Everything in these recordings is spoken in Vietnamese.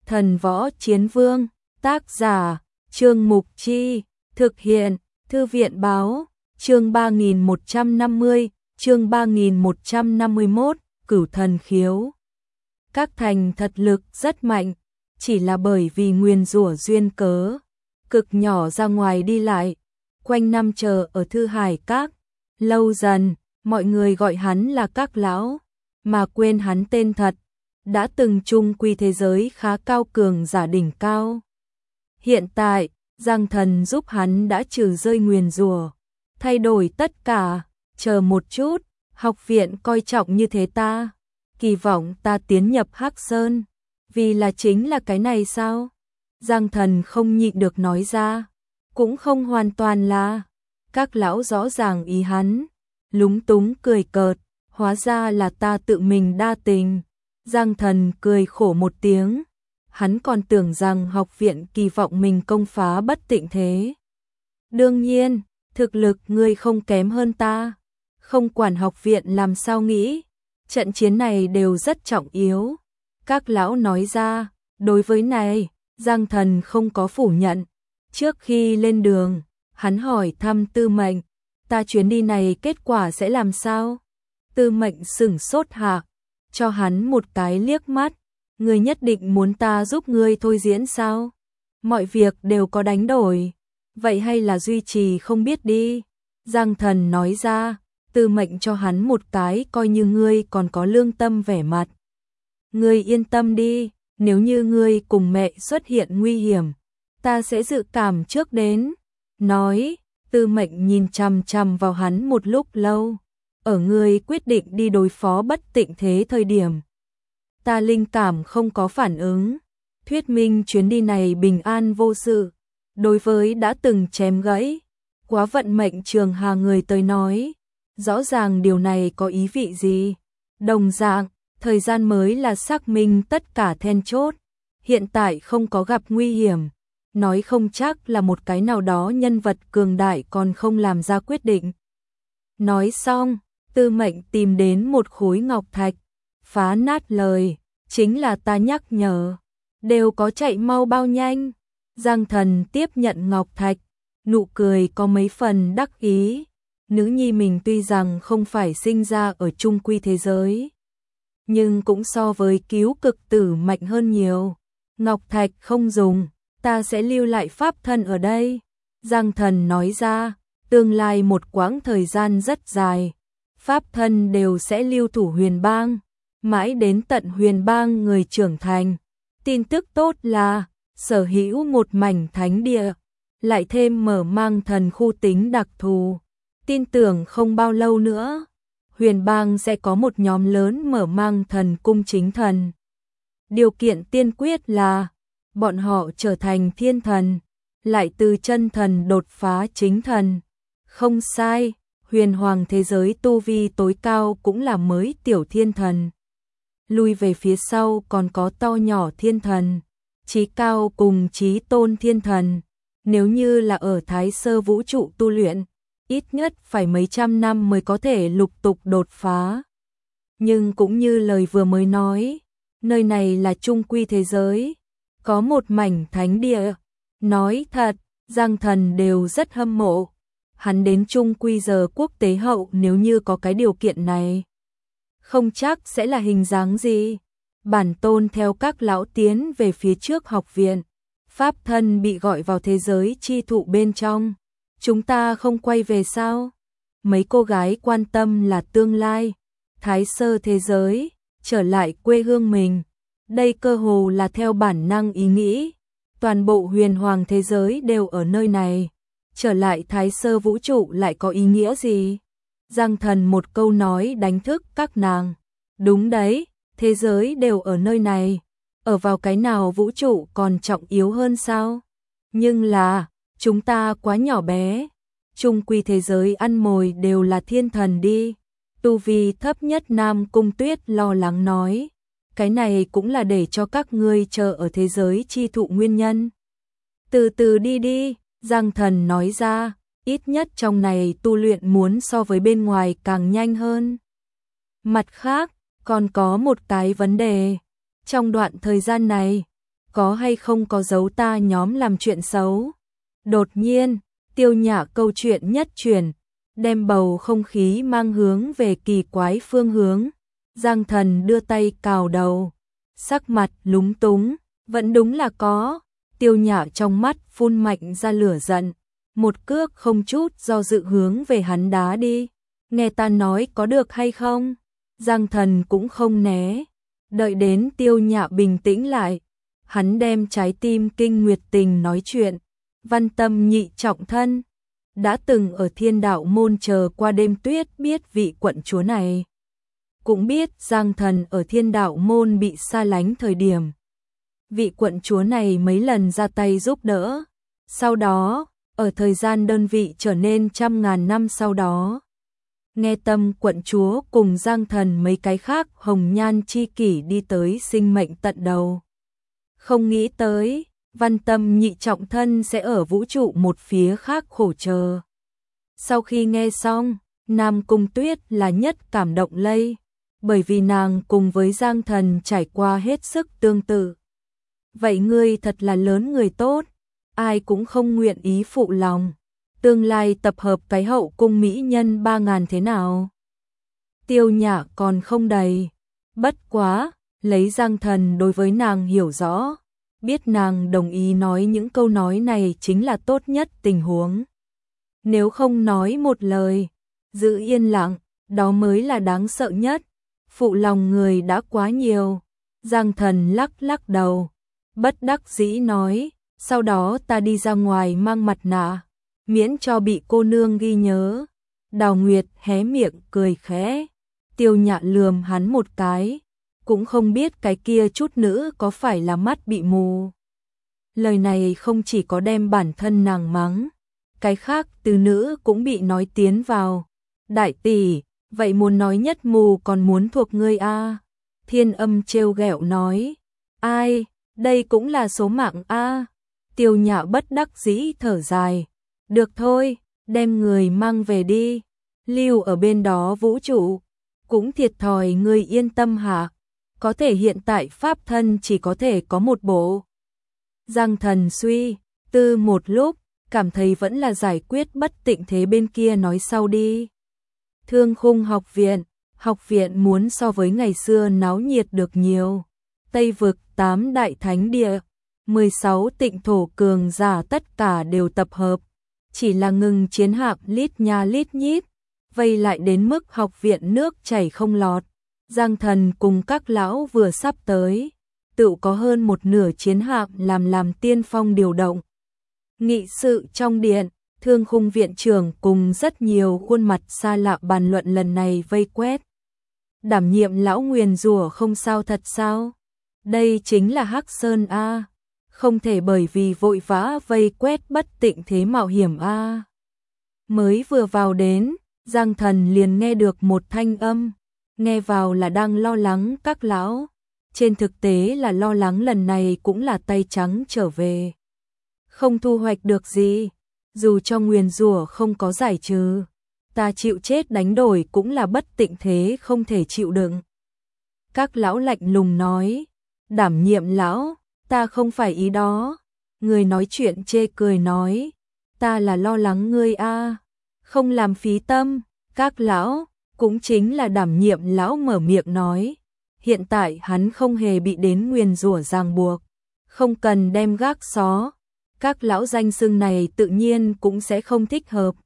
Thần Võ Chiến Vương, tác giả, Trương Mục Chi, thực hiện, Thư viện Báo, chương 3150, chương 3151, Cửu Thần Khiếu. Các thành thật lực rất mạnh, chỉ là bởi vì nguyền rủa duyên cớ, cực nhỏ ra ngoài đi lại, quanh năm chờ ở Thư Hải Các, lâu dần, mọi người gọi hắn là Các lão, mà quên hắn tên thật, đã từng chung quy thế giới khá cao cường giả đỉnh cao. Hiện tại, Giang Thần giúp hắn đã trừ rơi nguyền rủa, thay đổi tất cả, chờ một chút, học viện coi trọng như thế ta, kỳ vọng ta tiến nhập Hắc Sơn, vì là chính là cái này sao? Giang Thần không nhịn được nói ra, cũng không hoàn toàn là, Các lão rõ ràng ý hắn, lúng túng cười cợt, hóa ra là ta tự mình đa tình. Giang Thần cười khổ một tiếng, hắn còn tưởng rằng học viện kỳ vọng mình công phá Bất Tịnh Thế. Đương nhiên, thực lực ngươi không kém hơn ta, không quản học viện làm sao nghĩ, trận chiến này đều rất trọng yếu. Các lão nói ra, đối với này, Giang Thần không có phủ nhận. Trước khi lên đường, hắn hỏi thăm Tư Mệnh, ta chuyến đi này kết quả sẽ làm sao? Tư Mệnh sửng sốt hạ, cho hắn một cái liếc mắt, ngươi nhất định muốn ta giúp ngươi thôi diễn sao? Mọi việc đều có đánh đổi, vậy hay là duy trì không biết đi. Giang Thần nói ra, Tư Mệnh cho hắn một cái coi như ngươi còn có lương tâm vẻ mặt. Ngươi yên tâm đi, nếu như ngươi cùng mẹ xuất hiện nguy hiểm, ta sẽ dự cảm trước đến. Nói, Tư Mệnh nhìn chằm chằm vào hắn một lúc lâu, ở ngươi quyết định đi đối phó Bất Tịnh Thế thời điểm. Ta linh cảm không có phản ứng, thuyết minh chuyến đi này bình an vô sự, đối với đã từng chém gãy, quá vận mệnh trường hà người tới nói, rõ ràng điều này có ý vị gì. Đồng dạng, thời gian mới là xác minh tất cả then chốt, hiện tại không có gặp nguy hiểm, nói không chắc là một cái nào đó nhân vật cường đại còn không làm ra quyết định. Nói xong, Tư Mệnh tìm đến một khối ngọc thạch, phá nát lời, chính là ta nhắc nhở, đều có chạy mau bao nhanh. Giang Thần tiếp nhận ngọc thạch, nụ cười có mấy phần đắc ý, nữ nhi mình tuy rằng không phải sinh ra ở trung quy thế giới, nhưng cũng so với cứu cực tử mạnh hơn nhiều. Ngọc thạch không dùng, ta sẽ lưu lại pháp thân ở đây. Giang Thần nói ra, tương lai một quãng thời gian rất dài, pháp thân đều sẽ lưu thủ Huyền Bang, mãi đến tận Huyền Bang người trưởng thành. Tin tức tốt là, sở hữu một mảnh thánh địa, lại thêm mở mang thần khu tính đặc thù. Tin tưởng không bao lâu nữa, Huyền Bang sẽ có một nhóm lớn mở mang thần cung chính thần. Điều kiện tiên quyết là, bọn họ trở thành thiên thần, lại từ chân thần đột phá chính thần. Không sai, huyền hoàng thế giới tu vi tối cao cũng là mới tiểu thiên thần. Lui về phía sau còn có to nhỏ thiên thần, chí cao cùng chí tôn thiên thần. Nếu như là ở Thái Sơ vũ trụ tu luyện, ít nhất phải mấy trăm năm mới có thể lục tục đột phá. Nhưng cũng như lời vừa mới nói, nơi này là trung quy thế giới, có một mảnh thánh địa. Nói thật, Giang Thần đều rất hâm mộ. Hắn đến trung quy giờ quốc tế hậu nếu như có cái điều kiện này, không chắc sẽ là hình dáng gì. Bản tôn theo các lão tiến về phía trước học viện, pháp thân bị gọi vào thế giới chi thụ bên trong. Chúng ta không quay về sao? Mấy cô gái quan tâm là tương lai, Thái Sơ thế giới, trở lại quê hương mình. Đây cơ hồ là theo bản năng ý nghĩ. Toàn bộ huyền hoàng thế giới đều ở nơi này. Trở lại Thái Sơ vũ trụ lại có ý nghĩa gì? Giang Thần một câu nói đánh thức các nàng. Đúng đấy, thế giới đều ở nơi này. Ở vào cái nào vũ trụ còn trọng yếu hơn sao? Nhưng là, chúng ta quá nhỏ bé. Trung quy thế giới ăn mồi đều là thiên thần đi. Tu vi thấp nhất Nam Cung Tuyết lo lắng nói. Cái này cũng là để cho các ngươi chờ ở thế giới chi thụ nguyên nhân. Từ từ đi đi, Giang Thần nói ra, ít nhất trong này tu luyện muốn so với bên ngoài càng nhanh hơn. Mặt khác, còn có một cái vấn đề. Trong đoạn thời gian này, có hay không có giấu ta nhóm làm chuyện xấu. Đột nhiên, Tiêu Nhã câu chuyện nhất chuyển, đem bầu không khí mang hướng về kỳ quái phương hướng. Giang Thần đưa tay cào đầu, sắc mặt lúng túng, vẫn đúng là có. Tiêu Nhã trong mắt phun mạnh ra lửa giận, một cước không chút do dự hướng về hắn đá đi. Nghe ta nói có được hay không? Giang Thần cũng không né, đợi đến Tiêu Nhã bình tĩnh lại, hắn đem trái tim kinh nguyệt tình nói chuyện. Văn Tâm nhị trọng thân, đã từng ở Thiên Đạo môn chờ qua đêm tuyết, biết vị quận chúa này. Cũng biết Giang Thần ở Thiên Đạo môn bị xa lánh thời điểm, vị quận chúa này mấy lần ra tay giúp đỡ. Sau đó, ở thời gian đơn vị trở nên trăm ngàn năm sau đó, nghe Tâm quận chúa cùng Giang Thần mấy cái khác hồng nhan chi kỷ đi tới sinh mệnh tận đầu. Không nghĩ tới, Văn Tâm nhị trọng thân sẽ ở vũ trụ một phía khác khổ chờ. Sau khi nghe xong, Nam Cung Tuyết là nhất cảm động lây, bởi vì nàng cùng với Giang Thần trải qua hết sức tương tự. Vậy ngươi thật là lớn người tốt, ai cũng không nguyện ý phụ lòng. Tương lai tập hợp cái hậu cung mỹ nhân 3000 thế nào? Tiêu Nhã còn không đầy, bất quá, lấy Giang Thần đối với nàng hiểu rõ, biết nàng đồng ý nói những câu nói này chính là tốt nhất tình huống. Nếu không nói một lời, giữ yên lặng, đó mới là đáng sợ nhất. Phụ lòng người đã quá nhiều. Giang Thần lắc lắc đầu, bất đắc dĩ nói, sau đó ta đi ra ngoài mang mặt nạ, miễn cho bị cô nương ghi nhớ. Đào Nguyệt hé miệng cười khẽ, Tiêu Nhã lườm hắn một cái, cũng không biết cái kia chút nữ có phải là mắt bị mù. Lời này không chỉ có đem bản thân nàng mắng, cái khác từ nữ cũng bị nói tiến vào. Đại tỷ, vậy muốn nói nhất mù còn muốn thuộc ngươi a? Thiên Âm trêu ghẹo nói, ai, đây cũng là số mạng a. Tiêu Nhã bất đắc dĩ thở dài, được thôi, đem người mang về đi, lưu ở bên đó vũ trụ, cũng thiệt thòi ngươi yên tâm hả? Có thể hiện tại pháp thân chỉ có thể có một bộ. Giang Thần suy tư một lúc, cảm thấy vẫn là giải quyết bất tịnh thế bên kia nói sau đi. Thương Khung học viện muốn so với ngày xưa náo nhiệt được nhiều. Tây vực 8 đại thánh địa, 16 tịnh thổ cường giả tất cả đều tập hợp, chỉ là ngừng chiến hạm lít nha lít nhít, vây lại đến mức học viện nước chảy không lọt. Giang Thần cùng các lão vừa sắp tới, tự có hơn một nửa chiến hạm làm tiên phong điều động. Nghị sự trong điện, Thương Khung viện trưởng cùng rất nhiều khuôn mặt xa lạ bàn luận lần này vây quét. Đảm nhiệm lão nguyền rủa không sao thật sao? Đây chính là Hắc Sơn a, không thể bởi vì vội vã vây quét bất tịnh thế mạo hiểm a. Mới vừa vào đến, Giang Thần liền nghe được một thanh âm, nghe vào là đang lo lắng các lão, trên thực tế là lo lắng lần này cũng là tay trắng trở về, không thu hoạch được gì, dù cho nguyền rủa không có giải trừ, ta chịu chết đánh đổi cũng là bất tịnh thế không thể chịu đựng. Các lão lạnh lùng nói, đảm nhiệm lão, ta không phải ý đó. Người nói chuyện chê cười nói, ta là lo lắng ngươi a, không làm phí tâm. Các lão, cũng chính là đảm nhiệm lão mở miệng nói, hiện tại hắn không hề bị đến nguyền rủa ràng buộc, không cần đem gác xó. Các lão danh xưng này tự nhiên cũng sẽ không thích hợp.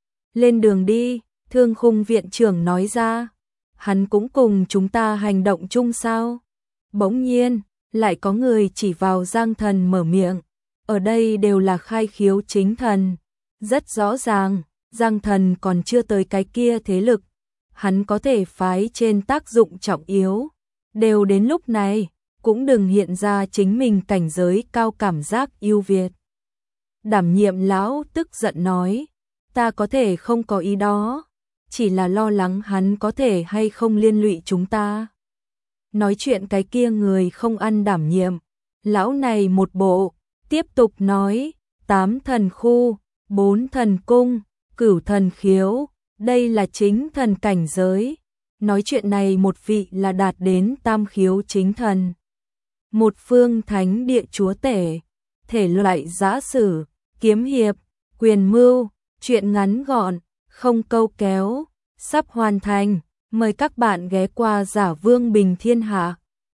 Lên đường đi, Thương Khung viện trưởng nói ra, hắn cũng cùng chúng ta hành động chung sao? Bỗng nhiên, lại có người chỉ vào Giang Thần mở miệng, ở đây đều là khai khiếu chính thần, rất rõ ràng, Giang Thần còn chưa tới cái kia thế lực, hắn có thể phái trên tác dụng trọng yếu, đều đến lúc này, cũng đừng hiện ra chính mình cảnh giới cao cảm giác ưu việt. Đảm nhiệm lão tức giận nói, ta có thể không có ý đó, chỉ là lo lắng hắn có thể hay không liên lụy chúng ta. Nói chuyện cái kia người không ăn đảm nhiệm, lão này một bộ, tiếp tục nói, 8 thần khu, 4 thần cung, cửu thần khiếu, đây là chính thần cảnh giới. Nói chuyện này một vị là đạt đến tam khiếu chính thần. một phương thánh địa chúa tể, thể loại giã sử, kiếm hiệp, quyền mưu, truyện ngắn gọn, không câu kéo, sắp hoàn thành, mời các bạn ghé qua Giả Vương Bình Thiên Hạ.